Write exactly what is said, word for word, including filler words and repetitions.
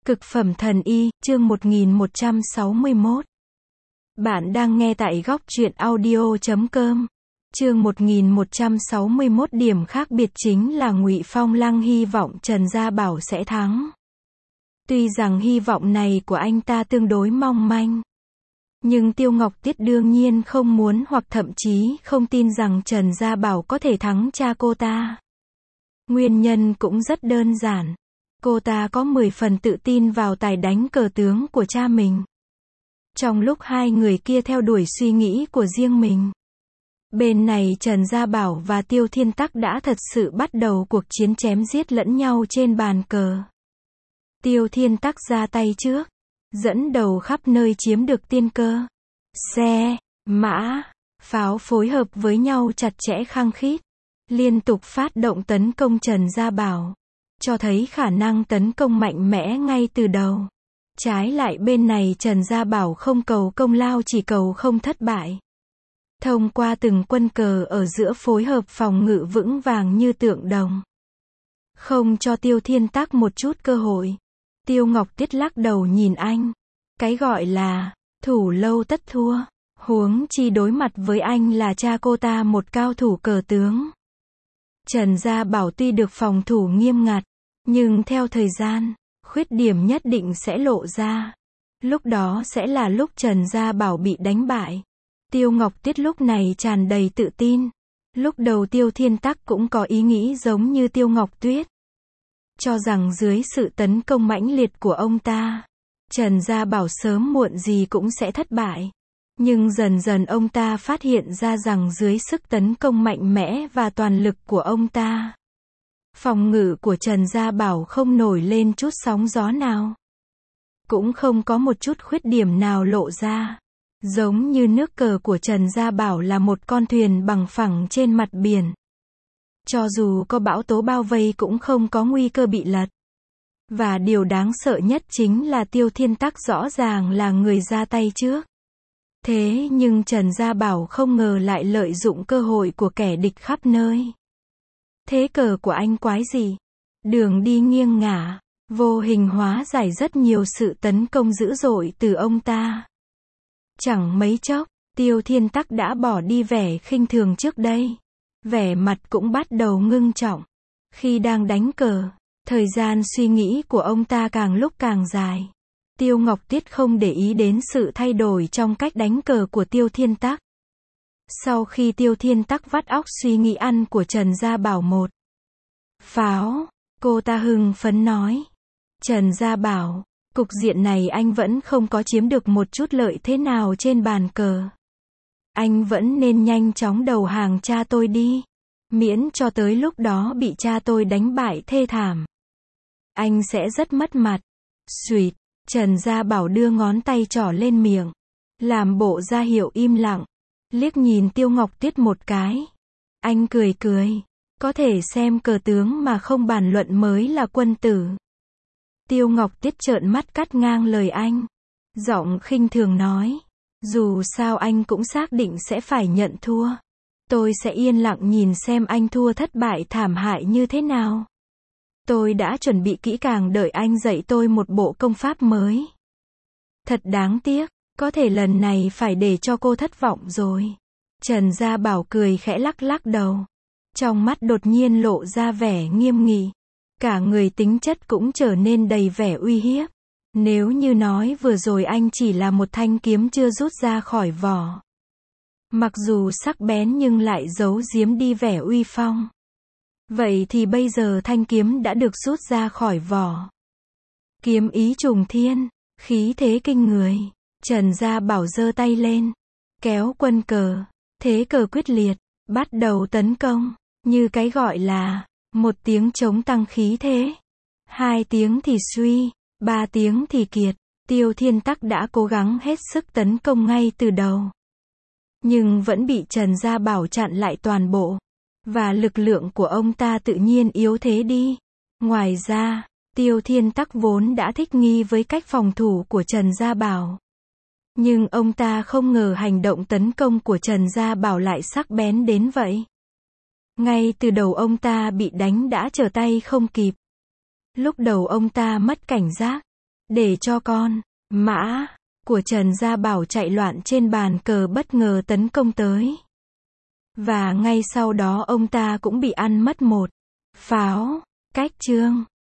Cực phẩm thần y, chương một nghìn một trăm sáu mươi mốt. Bạn đang nghe tại góc truyện audio chấm com. Chương một nghìn một trăm sáu mươi mốt. Điểm khác biệt chính là Ngụy Phong Lăng hy vọng Trần Gia Bảo sẽ thắng. Tuy rằng hy vọng này của anh ta tương đối mong manh, nhưng Tiêu Ngọc Tiết đương nhiên không muốn hoặc thậm chí không tin rằng Trần Gia Bảo có thể thắng cha cô ta. Nguyên nhân cũng rất đơn giản. Cô ta có mười phần tự tin vào tài đánh cờ tướng của cha mình. Trong lúc hai người kia theo đuổi suy nghĩ của riêng mình, bên này Trần Gia Bảo và Tiêu Thiên Tắc đã thật sự bắt đầu cuộc chiến chém giết lẫn nhau trên bàn cờ. Tiêu Thiên Tắc ra tay trước, dẫn đầu khắp nơi chiếm được tiên cơ. Xe, mã, pháo phối hợp với nhau chặt chẽ khăng khít, liên tục phát động tấn công Trần Gia Bảo, cho thấy khả năng tấn công mạnh mẽ ngay từ đầu. Trái lại bên này Trần Gia Bảo không cầu công lao, chỉ cầu không thất bại. Thông qua từng quân cờ ở giữa phối hợp phòng ngự vững vàng như tượng đồng, không cho Tiêu Thiên Tắc một chút cơ hội. Tiêu Ngọc Tiết lắc đầu nhìn anh. Cái gọi là thủ lâu tất thua, huống chi đối mặt với anh là cha cô ta, một cao thủ cờ tướng. Trần Gia Bảo tuy được phòng thủ nghiêm ngặt, nhưng theo thời gian, khuyết điểm nhất định sẽ lộ ra. Lúc đó sẽ là lúc Trần Gia Bảo bị đánh bại. Tiêu Ngọc Tiết lúc này tràn đầy tự tin. Lúc đầu Tiêu Thiên Tắc cũng có ý nghĩ giống như Tiêu Ngọc Tuyết, cho rằng dưới sự tấn công mãnh liệt của ông ta, Trần Gia Bảo sớm muộn gì cũng sẽ thất bại. Nhưng dần dần ông ta phát hiện ra rằng dưới sức tấn công mạnh mẽ và toàn lực của ông ta, phòng ngự của Trần Gia Bảo không nổi lên chút sóng gió nào, cũng không có một chút khuyết điểm nào lộ ra. Giống như nước cờ của Trần Gia Bảo là một con thuyền bằng phẳng trên mặt biển. Cho dù có bão tố bao vây cũng không có nguy cơ bị lật. Và điều đáng sợ nhất chính là Tiêu Thiên Tắc rõ ràng là người ra tay trước. Thế nhưng Trần Gia Bảo không ngờ lại lợi dụng cơ hội của kẻ địch khắp nơi. Thế cờ của anh quái gì? Đường đi nghiêng ngả, vô hình hóa giải rất nhiều sự tấn công dữ dội từ ông ta. Chẳng mấy chốc, Tiêu Thiên Tắc đã bỏ đi vẻ khinh thường trước đây. Vẻ mặt cũng bắt đầu ngưng trọng. Khi đang đánh cờ, thời gian suy nghĩ của ông ta càng lúc càng dài. Tiêu Ngọc Tiết không để ý đến sự thay đổi trong cách đánh cờ của Tiêu Thiên Tắc. Sau khi Tiêu Thiên Tắc vắt óc suy nghĩ ăn của Trần Gia Bảo một pháo, cô ta hưng phấn nói: Trần Gia Bảo, cục diện này anh vẫn không có chiếm được một chút lợi thế nào trên bàn cờ. Anh vẫn nên nhanh chóng đầu hàng cha tôi đi, miễn cho tới lúc đó bị cha tôi đánh bại thê thảm, anh sẽ rất mất mặt. Xuỵt, Trần Gia Bảo đưa ngón tay trỏ lên miệng, làm bộ ra hiệu im lặng, liếc nhìn Tiêu Ngọc Tiết một cái. Anh cười cười, có thể xem cờ tướng mà không bàn luận mới là quân tử. Tiêu Ngọc Tiết trợn mắt cắt ngang lời anh, giọng khinh thường nói: dù sao anh cũng xác định sẽ phải nhận thua. Tôi sẽ yên lặng nhìn xem anh thua thất bại thảm hại như thế nào. Tôi đã chuẩn bị kỹ càng đợi anh dạy tôi một bộ công pháp mới. Thật đáng tiếc, có thể lần này phải để cho cô thất vọng rồi. Trần Gia Bảo cười khẽ lắc lắc đầu. Trong mắt đột nhiên lộ ra vẻ nghiêm nghị. Cả người tính chất cũng trở nên đầy vẻ uy hiếp. Nếu như nói vừa rồi anh chỉ là một thanh kiếm chưa rút ra khỏi vỏ, mặc dù sắc bén nhưng lại giấu giếm đi vẻ uy phong, vậy thì bây giờ thanh kiếm đã được rút ra khỏi vỏ. Kiếm ý trùng thiên, khí thế kinh người. Trần Gia Bảo giơ tay lên, kéo quân cờ, thế cờ quyết liệt, bắt đầu tấn công, như cái gọi là một tiếng chống tăng khí thế, hai tiếng thì suy, ba tiếng thì kiệt. Tiêu Thiên Tắc đã cố gắng hết sức tấn công ngay từ đầu, nhưng vẫn bị Trần Gia Bảo chặn lại toàn bộ, và lực lượng của ông ta tự nhiên yếu thế đi. Ngoài ra, Tiêu Thiên Tắc vốn đã thích nghi với cách phòng thủ của Trần Gia Bảo, nhưng ông ta không ngờ hành động tấn công của Trần Gia Bảo lại sắc bén đến vậy. Ngay từ đầu ông ta bị đánh đã trở tay không kịp. Lúc đầu ông ta mất cảnh giác, Để cho con, mã, của Trần Gia Bảo chạy loạn trên bàn cờ bất ngờ tấn công tới. Và ngay sau đó ông ta cũng bị ăn mất một pháo. Cách chương